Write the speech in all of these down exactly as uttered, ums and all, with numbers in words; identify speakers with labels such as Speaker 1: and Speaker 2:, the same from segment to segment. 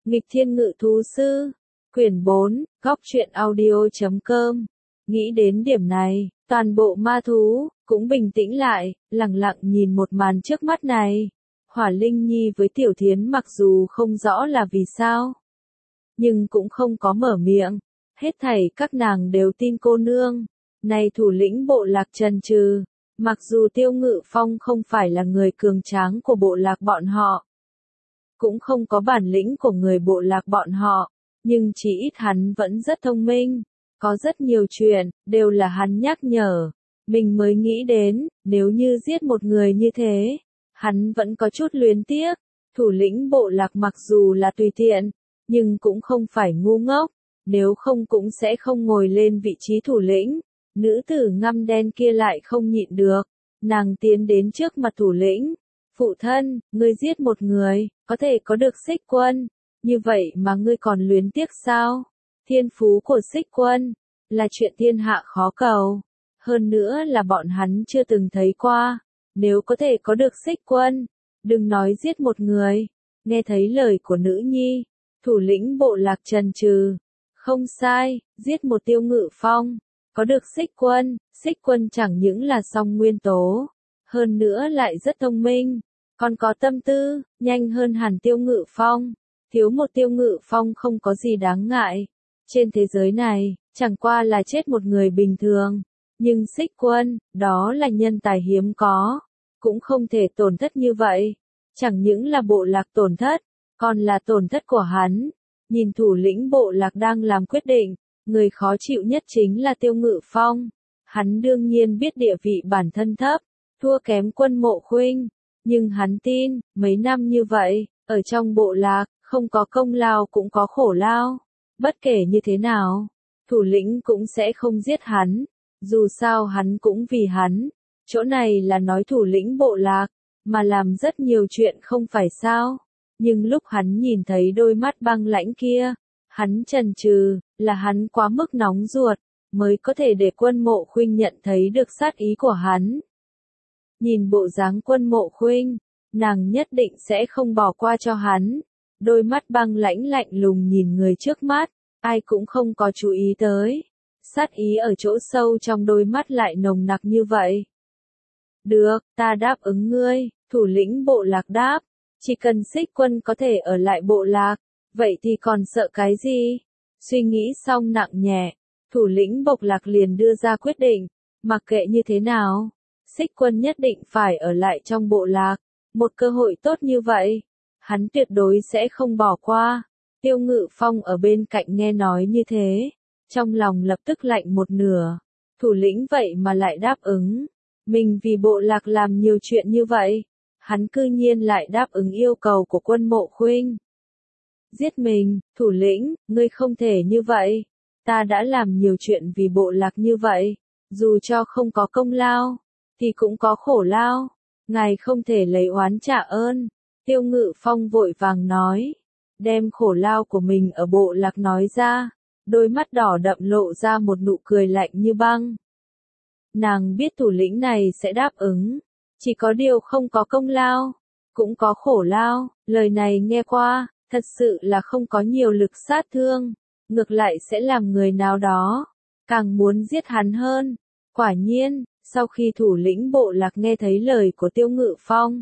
Speaker 1: Nghịch Thiên Ngự Thú Sư, quyển bốn, góc truyện audio chấm com. Nghĩ đến điểm này, toàn bộ ma thú cũng bình tĩnh lại, lặng lặng nhìn một màn trước mắt này. Hỏa Linh Nhi với Tiểu Thiến mặc dù không rõ là vì sao, nhưng cũng không có mở miệng. Hết thảy các nàng đều tin cô nương. Này thủ lĩnh bộ lạc chần chừ, mặc dù Tiêu Ngự Phong không phải là người cường tráng của bộ lạc bọn họ, cũng không có bản lĩnh của người bộ lạc bọn họ, nhưng chỉ ít hắn vẫn rất thông minh. Có rất nhiều chuyện, đều là hắn nhắc nhở. Mình mới nghĩ đến, nếu như giết một người như thế, hắn vẫn có chút luyến tiếc. Thủ lĩnh bộ lạc mặc dù là tùy tiện, nhưng cũng không phải ngu ngốc, nếu không cũng sẽ không ngồi lên vị trí thủ lĩnh. Nữ tử ngăm đen kia lại không nhịn được, nàng tiến đến trước mặt thủ lĩnh. Phụ thân, ngươi giết một người, có thể có được Xích Quân, như vậy mà ngươi còn luyến tiếc sao? Thiên phú của Xích Quân là chuyện thiên hạ khó cầu, hơn nữa là bọn hắn chưa từng thấy qua. Nếu có thể có được Xích Quân, đừng nói giết một người. Nghe thấy lời của nữ nhi, thủ lĩnh bộ lạc chần chừ. Không sai, giết một Tiêu Ngự Phong, có được Xích Quân. Xích Quân chẳng những là song nguyên tố, hơn nữa lại rất thông minh, còn có tâm tư, nhanh hơn hẳn Tiêu Ngự Phong. Thiếu một Tiêu Ngự Phong không có gì đáng ngại. Trên thế giới này, chẳng qua là chết một người bình thường. Nhưng Xích Quân, đó là nhân tài hiếm có, cũng không thể tổn thất như vậy. Chẳng những là bộ lạc tổn thất, còn là tổn thất của hắn. Nhìn thủ lĩnh bộ lạc đang làm quyết định, người khó chịu nhất chính là Tiêu Ngự Phong. Hắn đương nhiên biết địa vị bản thân thấp, thua kém Quân Mộ Khuynh, nhưng hắn tin, mấy năm như vậy, ở trong bộ lạc, không có công lao cũng có khổ lao. Bất kể như thế nào, thủ lĩnh cũng sẽ không giết hắn, dù sao hắn cũng vì hắn. Chỗ này là nói thủ lĩnh bộ lạc, mà làm rất nhiều chuyện không phải sao. Nhưng lúc hắn nhìn thấy đôi mắt băng lãnh kia, hắn chần chừ, là hắn quá mức nóng ruột, mới có thể để Quân Mộ Khuynh nhận thấy được sát ý của hắn. Nhìn bộ dáng Quân Mộ Khuynh, nàng nhất định sẽ không bỏ qua cho hắn. Đôi mắt băng lãnh lạnh lùng nhìn người trước mắt, ai cũng không có chú ý tới. Sát ý ở chỗ sâu trong đôi mắt lại nồng nặc như vậy. Được, ta đáp ứng ngươi, thủ lĩnh bộ lạc đáp. Chỉ cần Xích Quân có thể ở lại bộ lạc, vậy thì còn sợ cái gì? Suy nghĩ xong nặng nhẹ, thủ lĩnh bộ lạc liền đưa ra quyết định, mặc kệ như thế nào, Xích Quân nhất định phải ở lại trong bộ lạc. Một cơ hội tốt như vậy, hắn tuyệt đối sẽ không bỏ qua. Tiêu Ngự Phong ở bên cạnh nghe nói như thế, trong lòng lập tức lạnh một nửa. Thủ lĩnh vậy mà lại đáp ứng. Mình vì bộ lạc làm nhiều chuyện như vậy, hắn cư nhiên lại đáp ứng yêu cầu của Quân Mộ Khuynh. Giết mình, thủ lĩnh, ngươi không thể như vậy. Ta đã làm nhiều chuyện vì bộ lạc như vậy, dù cho không có công lao, thì cũng có khổ lao. Ngài không thể lấy oán trả ơn. Tiêu Ngự Phong vội vàng nói, đem khổ lao của mình ở bộ lạc nói ra, đôi mắt đỏ đậm lộ ra một nụ cười lạnh như băng. Nàng biết thủ lĩnh này sẽ đáp ứng, chỉ có điều không có công lao, cũng có khổ lao. Lời này nghe qua, thật sự là không có nhiều lực sát thương, ngược lại sẽ làm người nào đó càng muốn giết hắn hơn. Quả nhiên, sau khi thủ lĩnh bộ lạc nghe thấy lời của Tiêu Ngự Phong,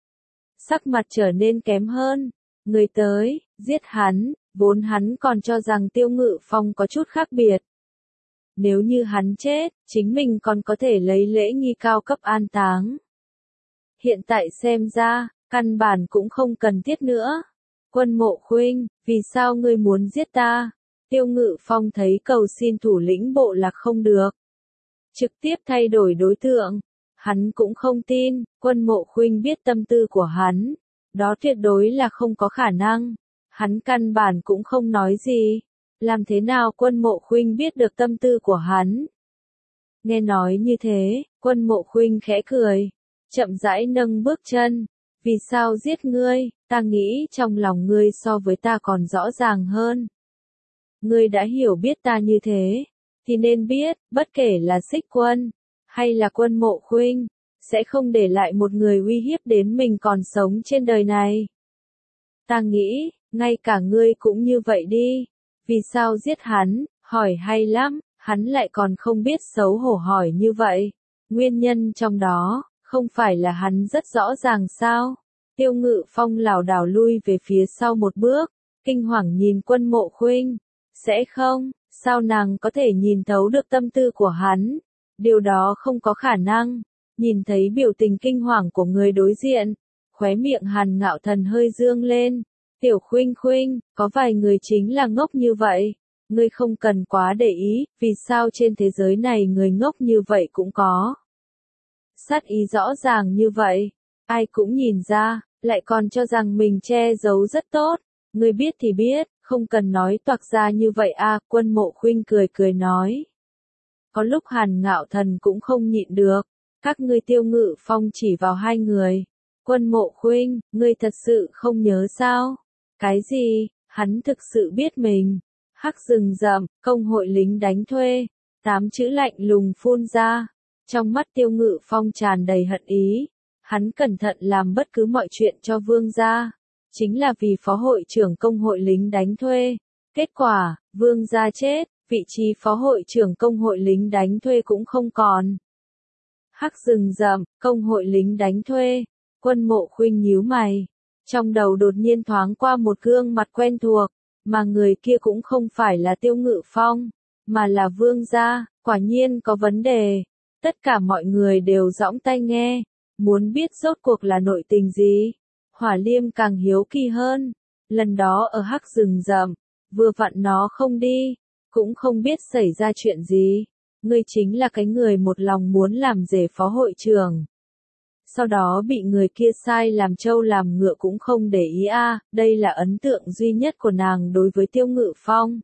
Speaker 1: sắc mặt trở nên kém hơn. Người tới, giết hắn, vốn hắn còn cho rằng Tiêu Ngự Phong có chút khác biệt. Nếu như hắn chết, chính mình còn có thể lấy lễ nghi cao cấp an táng. Hiện tại xem ra, căn bản cũng không cần thiết nữa. Quân Mộ Khuynh, vì sao ngươi muốn giết ta? Tiêu Ngự Phong thấy cầu xin thủ lĩnh bộ lạc không được, trực tiếp thay đổi đối tượng. Hắn cũng không tin, Quân Mộ Khuynh biết tâm tư của hắn. Đó tuyệt đối là không có khả năng. Hắn căn bản cũng không nói gì. Làm thế nào Quân Mộ Khuynh biết được tâm tư của hắn? Nghe nói như thế, Quân Mộ Khuynh khẽ cười, chậm rãi nâng bước chân. Vì sao giết ngươi? Ta nghĩ trong lòng ngươi so với ta còn rõ ràng hơn. Ngươi đã hiểu biết ta như thế, thì nên biết, bất kể là Xích Quân, hay là Quân Mộ Khuynh, sẽ không để lại một người uy hiếp đến mình còn sống trên đời này. Ta nghĩ, ngay cả ngươi cũng như vậy đi. Vì sao giết hắn, hỏi hay lắm, hắn lại còn không biết xấu hổ hỏi như vậy. Nguyên nhân trong đó, không phải là hắn rất rõ ràng sao? Tiêu Ngự Phong lảo đảo lui về phía sau một bước, kinh hoàng nhìn Quân Mộ Khuynh. Sẽ không, sao nàng có thể nhìn thấu được tâm tư của hắn? Điều đó không có khả năng. Nhìn thấy biểu tình kinh hoàng của người đối diện, khóe miệng Hàn Ngạo Thần hơi dương lên. Tiểu Khuynh Khuynh, có vài người chính là ngốc như vậy. Ngươi không cần quá để ý, vì sao trên thế giới này người ngốc như vậy cũng có. Sát ý rõ ràng như vậy, ai cũng nhìn ra, lại còn cho rằng mình che giấu rất tốt. Ngươi biết thì biết, không cần nói toạc ra như vậy à, Quân Mộ Khuynh cười cười nói. Có lúc Hàn Ngạo Thần cũng không nhịn được, các ngươi Tiêu Ngự Phong chỉ vào hai người. Quân Mộ Khuynh, ngươi thật sự không nhớ sao? Cái gì, hắn thực sự biết mình. Hắc rừng rậm, công hội lính đánh thuê, tám chữ lạnh lùng phun ra. Trong mắt Tiêu Ngự Phong tràn đầy hận ý, hắn cẩn thận làm bất cứ mọi chuyện cho Vương gia, chính là vì phó hội trưởng công hội lính đánh thuê. Kết quả, Vương gia chết, vị trí phó hội trưởng công hội lính đánh thuê cũng không còn. Hắc rừng rậm, công hội lính đánh thuê, Quân Mộ Khuynh nhíu mày, trong đầu đột nhiên thoáng qua một gương mặt quen thuộc, mà người kia cũng không phải là Tiêu Ngự Phong, mà là Vương gia, quả nhiên có vấn đề. Tất cả mọi người đều dõng tai nghe, muốn biết rốt cuộc là nội tình gì. Hỏa Liêm càng hiếu kỳ hơn, lần đó ở Hắc rừng rậm, vừa vặn nó không đi, cũng không biết xảy ra chuyện gì. Ngươi chính là cái người một lòng muốn làm rể phó hội trưởng. Sau đó bị người kia sai làm trâu làm ngựa cũng không để ý a, à, đây là ấn tượng duy nhất của nàng đối với Tiêu Ngự Phong.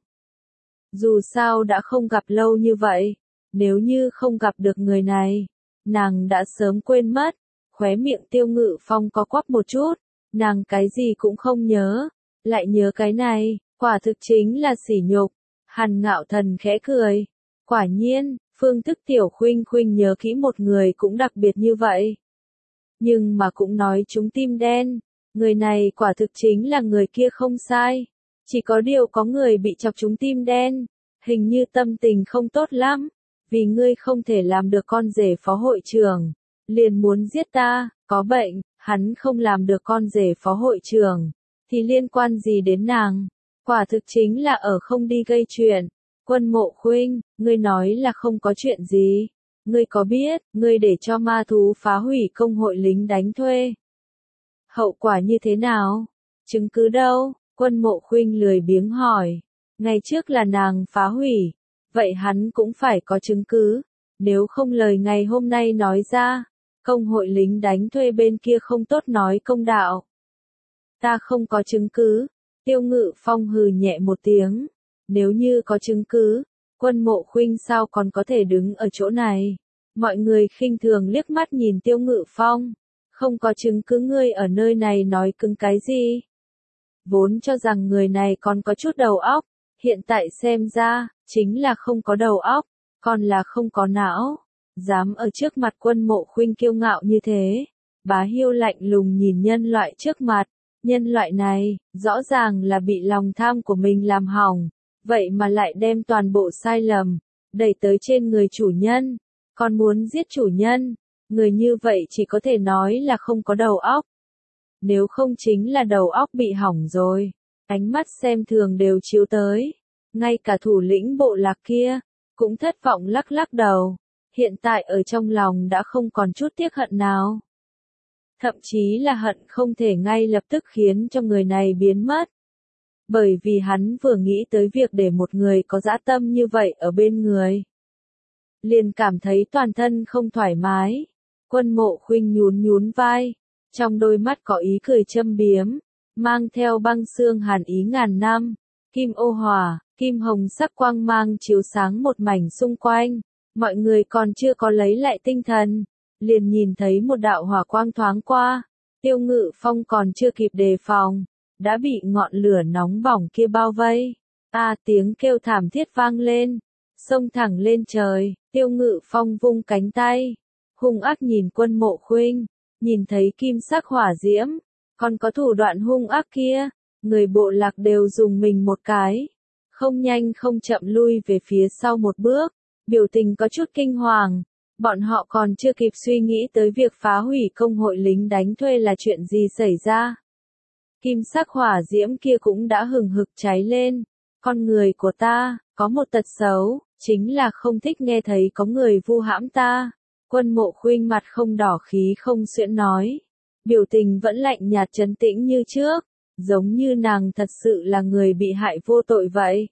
Speaker 1: Dù sao đã không gặp lâu như vậy, nếu như không gặp được người này, nàng đã sớm quên mất. Khóe miệng Tiêu Ngự Phong có quắp một chút, nàng cái gì cũng không nhớ, lại nhớ cái này, quả thực chính là sỉ nhục. Hàn Ngạo Thần khẽ cười, quả nhiên, phương thức Tiểu Khuynh Khuynh nhớ kỹ một người cũng đặc biệt như vậy. Nhưng mà cũng nói trúng tim đen, người này quả thực chính là người kia không sai. Chỉ có điều có người bị chọc trúng tim đen, hình như tâm tình không tốt lắm, vì ngươi không thể làm được con rể phó hội trưởng, liền muốn giết ta, có bệnh, hắn không làm được con rể phó hội trưởng, thì liên quan gì đến nàng, quả thực chính là ở không đi gây chuyện. Quân Mộ Khuynh, ngươi nói là không có chuyện gì. Ngươi có biết, ngươi để cho ma thú phá hủy công hội lính đánh thuê. Hậu quả như thế nào? Chứng cứ đâu? Quân Mộ Khuynh lười biếng hỏi. Ngày trước là nàng phá hủy. Vậy hắn cũng phải có chứng cứ. Nếu không lời ngày hôm nay nói ra, công hội lính đánh thuê bên kia không tốt nói công đạo. Ta không có chứng cứ. Tiêu Ngự Phong hừ nhẹ một tiếng. Nếu như có chứng cứ, Quân Mộ Khuynh sao còn có thể đứng ở chỗ này? Mọi người khinh thường liếc mắt nhìn Tiêu Ngự Phong. Không có chứng cứ ngươi ở nơi này nói cứng cái gì? Vốn cho rằng người này còn có chút đầu óc, hiện tại xem ra, chính là không có đầu óc, còn là không có não. Dám ở trước mặt Quân Mộ Khuynh kiêu ngạo như thế. Bá Hiêu lạnh lùng nhìn nhân loại trước mặt. Nhân loại này, rõ ràng là bị lòng tham của mình làm hỏng. Vậy mà lại đem toàn bộ sai lầm, đẩy tới trên người chủ nhân, còn muốn giết chủ nhân, người như vậy chỉ có thể nói là không có đầu óc. Nếu không chính là đầu óc bị hỏng rồi, ánh mắt xem thường đều chiếu tới, ngay cả thủ lĩnh bộ lạc kia, cũng thất vọng lắc lắc đầu, hiện tại ở trong lòng đã không còn chút tiếc hận nào. Thậm chí là hận không thể ngay lập tức khiến cho người này biến mất. Bởi vì hắn vừa nghĩ tới việc để một người có dã tâm như vậy ở bên người, liền cảm thấy toàn thân không thoải mái. Quân Mộ Khuynh nhún nhún vai, trong đôi mắt có ý cười châm biếm, mang theo băng xương hàn ý ngàn năm. Kim ô hỏa, kim hồng sắc quang mang chiếu sáng một mảnh xung quanh. Mọi người còn chưa có lấy lại tinh thần, liền nhìn thấy một đạo hỏa quang thoáng qua. Tiêu Ngự Phong còn chưa kịp đề phòng, đã bị ngọn lửa nóng bỏng kia bao vây. A à, tiếng kêu thảm thiết vang lên, xông thẳng lên trời. Tiêu Ngự Phong vung cánh tay, hung ác nhìn Quân Mộ Khuynh, nhìn thấy kim sắc hỏa diễm, còn có thủ đoạn hung ác kia, người bộ lạc đều dùng mình một cái. Không nhanh không chậm lui về phía sau một bước, biểu tình có chút kinh hoàng. Bọn họ còn chưa kịp suy nghĩ tới việc phá hủy công hội lính đánh thuê là chuyện gì xảy ra. Kim sắc hỏa diễm kia cũng đã hừng hực cháy lên. Con người của ta, có một tật xấu, chính là không thích nghe thấy có người vu hãm ta. Quân Mộ Khuynh mặt không đỏ khí không suyễn nói. Biểu tình vẫn lạnh nhạt trấn tĩnh như trước, giống như nàng thật sự là người bị hại vô tội vậy.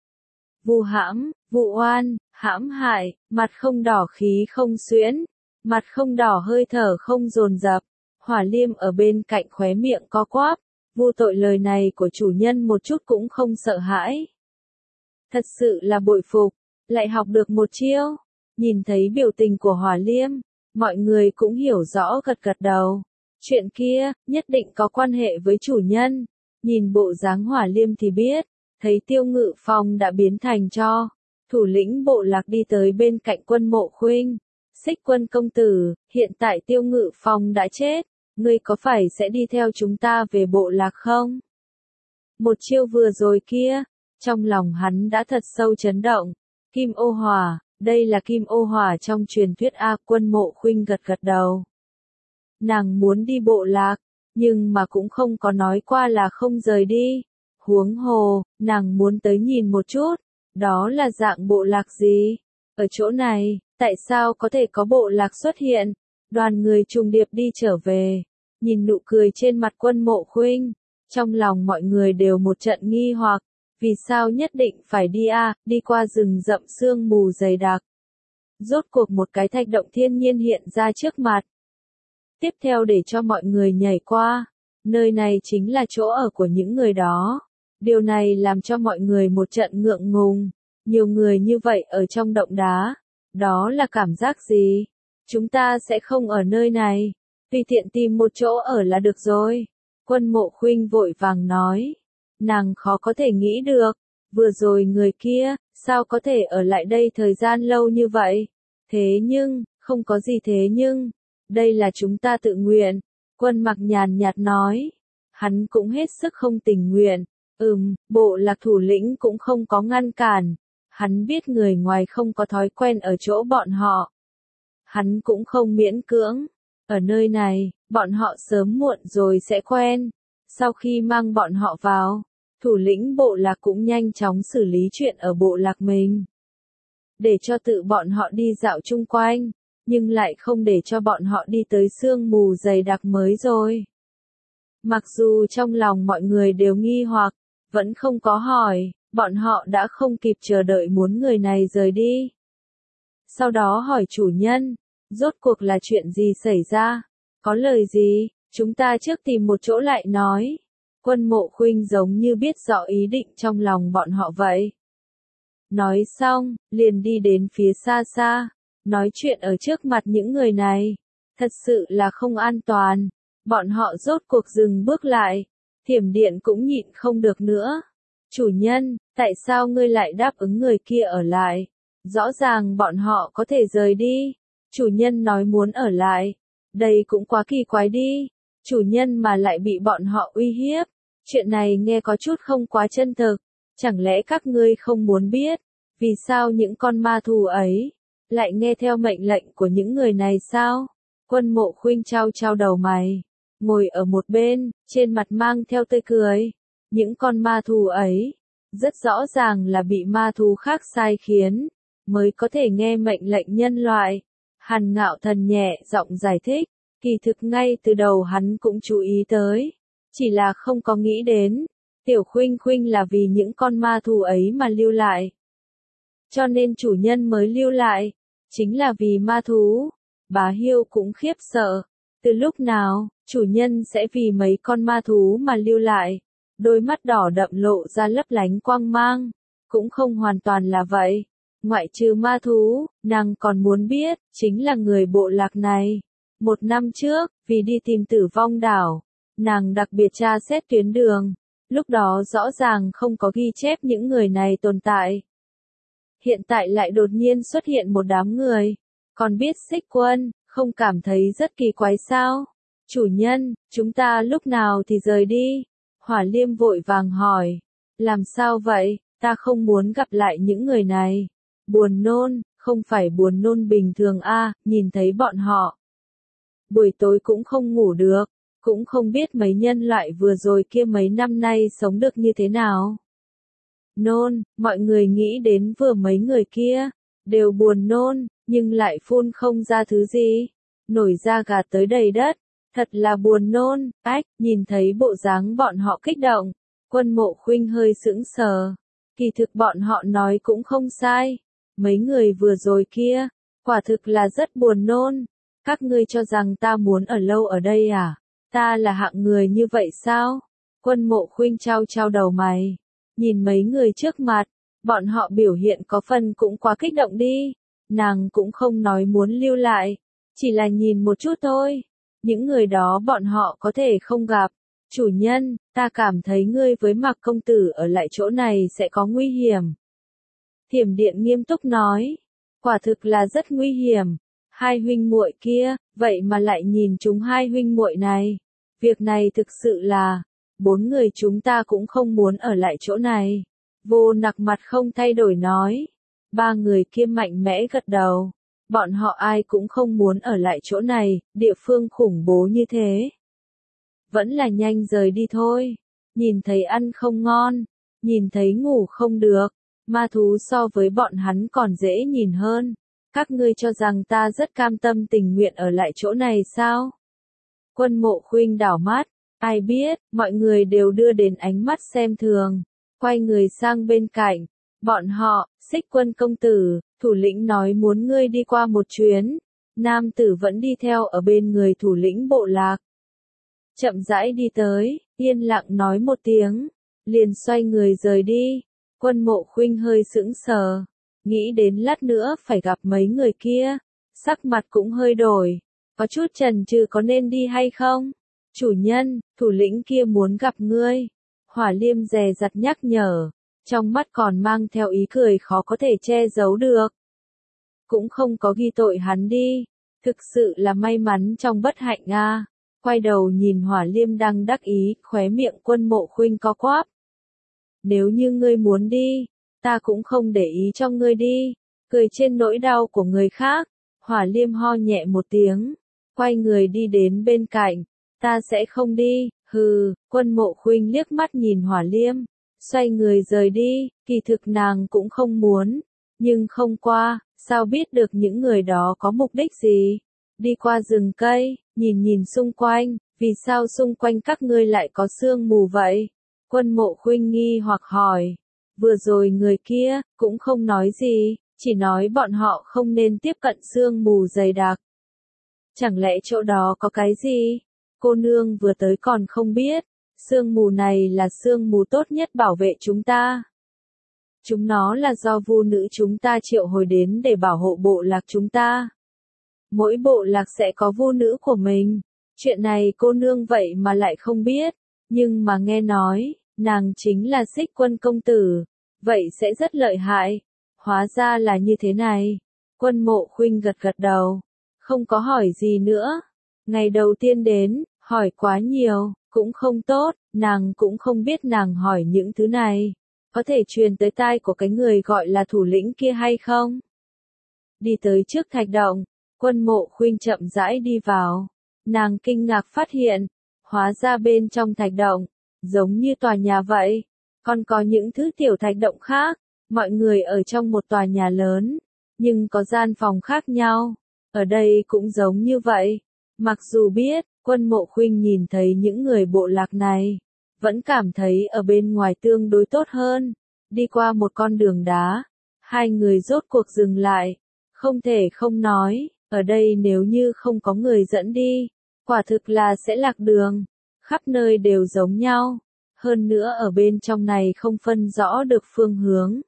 Speaker 1: Vu hãm, vu oan, hãm hại, mặt không đỏ khí không suyễn, mặt không đỏ hơi thở không dồn dập. Hỏa Liêm ở bên cạnh khóe miệng co quắp, vu tội lời này của chủ nhân một chút cũng không sợ hãi. Thật sự là bội phục, lại học được một chiêu. Nhìn thấy biểu tình của Hỏa Liêm, mọi người cũng hiểu rõ gật gật đầu. Chuyện kia, nhất định có quan hệ với chủ nhân. Nhìn bộ dáng Hỏa Liêm thì biết, thấy Tiêu Ngự Phong đã biến thành tro. Thủ lĩnh bộ lạc đi tới bên cạnh Quân Mộ Khuynh. Xích Quân công tử, hiện tại Tiêu Ngự Phong đã chết. Ngươi có phải sẽ đi theo chúng ta về bộ lạc không? Một chiêu vừa rồi kia, trong lòng hắn đã thật sâu chấn động. Kim ô hỏa, đây là kim ô hỏa trong truyền thuyết A. Quân Mộ Khuynh gật gật đầu. Nàng muốn đi bộ lạc, nhưng mà cũng không có nói qua là không rời đi. Huống hồ, nàng muốn tới nhìn một chút, đó là dạng bộ lạc gì? Ở chỗ này, tại sao có thể có bộ lạc xuất hiện? Đoàn người trùng điệp đi trở về, nhìn nụ cười trên mặt Quân Mộ Khuynh, trong lòng mọi người đều một trận nghi hoặc, vì sao nhất định phải đi a, đi qua rừng rậm sương mù dày đặc. Rốt cuộc một cái thạch động thiên nhiên hiện ra trước mặt. Tiếp theo để cho mọi người nhảy qua, nơi này chính là chỗ ở của những người đó. Điều này làm cho mọi người một trận ngượng ngùng, nhiều người như vậy ở trong động đá, đó là cảm giác gì? Chúng ta sẽ không ở nơi này, tùy tiện tìm một chỗ ở là được rồi. Quân Mộ Khuynh vội vàng nói, nàng khó có thể nghĩ được, vừa rồi người kia, sao có thể ở lại đây thời gian lâu như vậy? Thế nhưng, không có gì thế nhưng, đây là chúng ta tự nguyện. Quân Mặc nhàn nhạt nói, hắn cũng hết sức không tình nguyện. Ừm, bộ lạc thủ lĩnh cũng không có ngăn cản. Hắn biết người ngoài không có thói quen ở chỗ bọn họ. Hắn cũng không miễn cưỡng. Ở nơi này, bọn họ sớm muộn rồi sẽ quen. Sau khi mang bọn họ vào, thủ lĩnh bộ lạc cũng nhanh chóng xử lý chuyện ở bộ lạc mình. Để cho tự bọn họ đi dạo chung quanh, nhưng lại không để cho bọn họ đi tới sương mù dày đặc mới rồi. Mặc dù trong lòng mọi người đều nghi hoặc, vẫn không có hỏi, bọn họ đã không kịp chờ đợi muốn người này rời đi. Sau đó hỏi chủ nhân, rốt cuộc là chuyện gì xảy ra? Có lời gì? Chúng ta trước tìm một chỗ lại nói. Quân Mộ Khuynh giống như biết rõ ý định trong lòng bọn họ vậy. Nói xong, liền đi đến phía xa xa, nói chuyện ở trước mặt những người này. Thật sự là không an toàn. Bọn họ rốt cuộc dừng bước lại. Thiểm Điện cũng nhịn không được nữa. Chủ nhân, tại sao ngươi lại đáp ứng người kia ở lại? Rõ ràng bọn họ có thể rời đi. Chủ nhân nói muốn ở lại. Đây cũng quá kỳ quái đi. Chủ nhân mà lại bị bọn họ uy hiếp. Chuyện này nghe có chút không quá chân thực. Chẳng lẽ các ngươi không muốn biết, vì sao những con ma thú ấy lại nghe theo mệnh lệnh của những người này sao? Quân Mộ Khuynh trao trao đầu mày, ngồi ở một bên, trên mặt mang theo tươi cười. Những con ma thú ấy, rất rõ ràng là bị ma thú khác sai khiến, mới có thể nghe mệnh lệnh nhân loại. Hàn Ngạo Thần nhẹ giọng giải thích, kỳ thực ngay từ đầu hắn cũng chú ý tới, chỉ là không có nghĩ đến, Tiểu Khuynh Khuynh là vì những con ma thú ấy mà lưu lại. Cho nên chủ nhân mới lưu lại, chính là vì ma thú. Bá Hiêu cũng khiếp sợ, từ lúc nào, chủ nhân sẽ vì mấy con ma thú mà lưu lại? Đôi mắt đỏ đậm lộ ra lấp lánh quang mang, cũng không hoàn toàn là vậy. Ngoại trừ ma thú, nàng còn muốn biết, chính là người bộ lạc này. Một năm trước, vì đi tìm Tử Vong đảo, nàng đặc biệt tra xét tuyến đường. Lúc đó rõ ràng không có ghi chép những người này tồn tại. Hiện tại lại đột nhiên xuất hiện một đám người. Còn biết Xích Quân, không cảm thấy rất kỳ quái sao? Chủ nhân, chúng ta lúc nào thì rời đi? Hỏa Liêm vội vàng hỏi, làm sao vậy, ta không muốn gặp lại những người này. Buồn nôn, không phải buồn nôn bình thường a, nhìn thấy bọn họ. Buổi tối cũng không ngủ được, cũng không biết mấy nhân loại vừa rồi kia mấy năm nay sống được như thế nào. Nôn, mọi người nghĩ đến vừa mấy người kia, đều buồn nôn, nhưng lại phun không ra thứ gì. Nổi da gà tới đầy đất, thật là buồn nôn, ách, nhìn thấy bộ dáng bọn họ kích động. Quân Mộ Khuynh hơi sững sờ, kỳ thực bọn họ nói cũng không sai. Mấy người vừa rồi kia, quả thực là rất buồn nôn. Các ngươi cho rằng ta muốn ở lâu ở đây à? Ta là hạng người như vậy sao? Quân Mộ Khuynh trao trao đầu mày, nhìn mấy người trước mặt, bọn họ biểu hiện có phần cũng quá kích động đi. Nàng cũng không nói muốn lưu lại, chỉ là nhìn một chút thôi. Những người đó bọn họ có thể không gặp. Chủ nhân, ta cảm thấy ngươi với Mạc công tử ở lại chỗ này sẽ có nguy hiểm. Thiểm Điện nghiêm túc nói, quả thực là rất nguy hiểm. Hai huynh muội kia, vậy mà lại nhìn chúng hai huynh muội này. Việc này thực sự là, bốn người chúng ta cũng không muốn ở lại chỗ này. Vô Nặc mặt không thay đổi nói. Ba người kia mạnh mẽ gật đầu. Bọn họ ai cũng không muốn ở lại chỗ này, địa phương khủng bố như thế. Vẫn là nhanh rời đi thôi. Nhìn thấy ăn không ngon, nhìn thấy ngủ không được, ma thú so với bọn hắn còn dễ nhìn hơn. Các ngươi cho rằng ta rất cam tâm tình nguyện ở lại chỗ này sao? Quân Mộ Khuynh đảo mắt, ai biết, mọi người đều đưa đến ánh mắt xem thường. Quay người sang bên cạnh, bọn họ, Xích Quân công tử, thủ lĩnh nói muốn ngươi đi qua một chuyến. Nam tử vẫn đi theo ở bên người thủ lĩnh bộ lạc. Chậm rãi đi tới, yên lặng nói một tiếng, liền xoay người rời đi. Quân Mộ Khuynh hơi sững sờ, nghĩ đến lát nữa phải gặp mấy người kia, sắc mặt cũng hơi đổi, có chút chần chừ có nên đi hay không. Chủ nhân, thủ lĩnh kia muốn gặp ngươi. Hỏa Liêm dè dặt nhắc nhở, trong mắt còn mang theo ý cười khó có thể che giấu được. Cũng không có ghi tội hắn đi, thực sự là may mắn trong bất hạnh a. À. Quay đầu nhìn Hỏa Liêm đang đắc ý, khóe miệng Quân Mộ Khuynh co quắp. Nếu như ngươi muốn đi, ta cũng không để ý cho ngươi đi, cười trên nỗi đau của người khác. Hỏa Liêm ho nhẹ một tiếng, quay người đi đến bên cạnh, ta sẽ không đi, hừ. Quân Mộ Khuynh liếc mắt nhìn Hỏa Liêm, xoay người rời đi, kỳ thực nàng cũng không muốn, nhưng không qua, sao biết được những người đó có mục đích gì. Đi qua rừng cây, nhìn nhìn xung quanh, vì sao xung quanh các ngươi lại có sương mù vậy? Quân Mộ Khuynh nghi hoặc hỏi. Vừa rồi người kia, cũng không nói gì, chỉ nói bọn họ không nên tiếp cận sương mù dày đặc. Chẳng lẽ chỗ đó có cái gì? Cô nương vừa tới còn không biết, sương mù này là sương mù tốt nhất bảo vệ chúng ta. Chúng nó là do vu nữ chúng ta triệu hồi đến để bảo hộ bộ lạc chúng ta. Mỗi bộ lạc sẽ có vu nữ của mình. Chuyện này cô nương vậy mà lại không biết, nhưng mà nghe nói, nàng chính là Xích Quân công tử, vậy sẽ rất lợi hại. Hóa ra là như thế này. Quân Mộ Khuynh gật gật đầu, không có hỏi gì nữa. Ngày đầu tiên đến, hỏi quá nhiều, cũng không tốt, nàng cũng không biết nàng hỏi những thứ này có thể truyền tới tai của cái người gọi là thủ lĩnh kia hay không. Đi tới trước thạch động, Quân Mộ Khuynh chậm rãi đi vào. Nàng kinh ngạc phát hiện, hóa ra bên trong thạch động, giống như tòa nhà vậy, còn có những thứ tiểu thạch động khác. Mọi người ở trong một tòa nhà lớn, nhưng có gian phòng khác nhau. Ở đây cũng giống như vậy. Mặc dù biết, Quân Mộ Khuynh nhìn thấy những người bộ lạc này, vẫn cảm thấy ở bên ngoài tương đối tốt hơn. Đi qua một con đường đá, hai người rốt cuộc dừng lại. Không thể không nói, ở đây nếu như không có người dẫn đi, quả thực là sẽ lạc đường. Khắp nơi đều giống nhau. Hơn nữa ở bên trong này không phân rõ được phương hướng.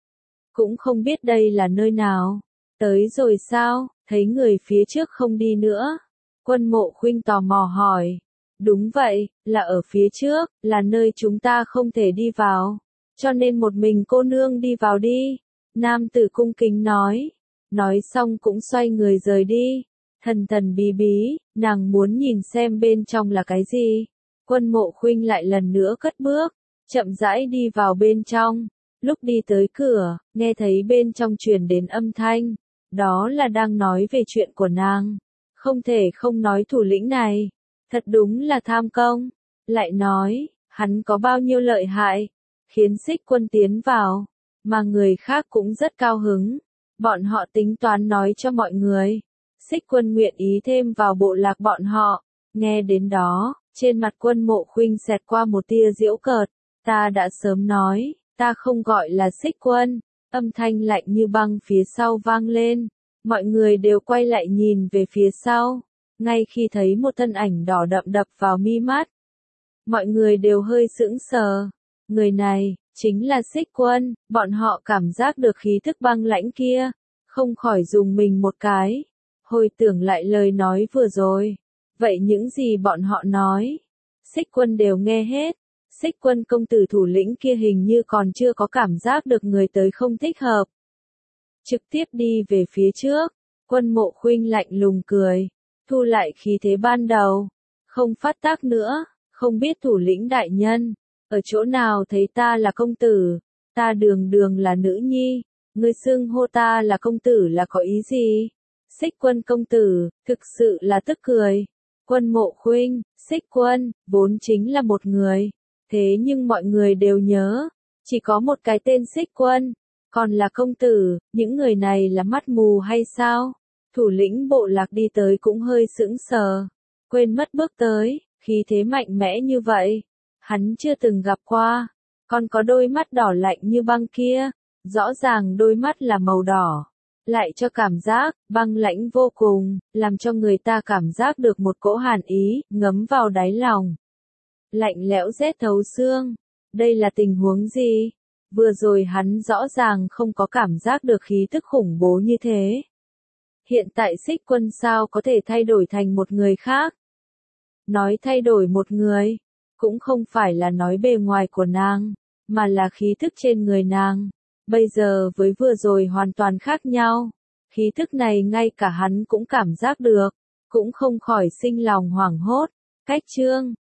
Speaker 1: Cũng không biết đây là nơi nào. Tới rồi sao, thấy người phía trước không đi nữa. Quân Mộ Khuynh tò mò hỏi. Đúng vậy, là ở phía trước, là nơi chúng ta không thể đi vào. Cho nên một mình cô nương đi vào đi. Nam tử cung kính nói. Nói xong cũng xoay người rời đi. Thần thần bí bí, nàng muốn nhìn xem bên trong là cái gì. Quân Mộ Khuynh lại lần nữa cất bước, chậm rãi đi vào bên trong. Lúc đi tới cửa, nghe thấy bên trong truyền đến âm thanh, đó là đang nói về chuyện của nàng. Không thể không nói thủ lĩnh này, thật đúng là tham công. Lại nói, hắn có bao nhiêu lợi hại, khiến Xích Quân tiến vào, mà người khác cũng rất cao hứng. Bọn họ tính toán nói cho mọi người, Xích Quân nguyện ý thêm vào bộ lạc bọn họ. Nghe đến đó, trên mặt Quân Mộ Khuynh xẹt qua một tia giễu cợt. Ta đã sớm nói, ta không gọi là Xích Quân. Âm thanh lạnh như băng phía sau vang lên. Mọi người đều quay lại nhìn về phía sau. Ngay khi thấy một thân ảnh đỏ đậm đập vào mi mắt, mọi người đều hơi sững sờ. Người này, chính là Xích Quân. Bọn họ cảm giác được khí thức băng lãnh kia, không khỏi dùng mình một cái. Hồi tưởng lại lời nói vừa rồi. Vậy những gì bọn họ nói, Xích Quân đều nghe hết. Xích Quân công tử thủ lĩnh kia hình như còn chưa có cảm giác được người tới không thích hợp. Trực tiếp đi về phía trước. Quân Mộ Khuynh lạnh lùng cười, thu lại khí thế ban đầu, không phát tác nữa. Không biết thủ lĩnh đại nhân, ở chỗ nào thấy ta là công tử, ta đường đường là nữ nhi, ngươi xưng hô ta là công tử là có ý gì? Xích Quân công tử, thực sự là tức cười. Quân Mộ Khuynh, Xích Quân, vốn chính là một người, thế nhưng mọi người đều nhớ, chỉ có một cái tên Xích Quân, còn là công tử, những người này là mắt mù hay sao? Thủ lĩnh bộ lạc đi tới cũng hơi sững sờ, quên mất bước tới. Khí thế mạnh mẽ như vậy, hắn chưa từng gặp qua. Còn có đôi mắt đỏ lạnh như băng kia, rõ ràng đôi mắt là màu đỏ, lại cho cảm giác băng lãnh vô cùng, làm cho người ta cảm giác được một cỗ hàn ý ngấm vào đáy lòng. Lạnh lẽo rét thấu xương. Đây là tình huống gì? Vừa rồi hắn rõ ràng không có cảm giác được khí tức khủng bố như thế. Hiện tại Xích Quân sao có thể thay đổi thành một người khác? Nói thay đổi một người, cũng không phải là nói bề ngoài của nàng, mà là khí thức trên người nàng. Bây giờ với vừa rồi hoàn toàn khác nhau. Khí thức này ngay cả hắn cũng cảm giác được, cũng không khỏi sinh lòng hoảng hốt. Cách chương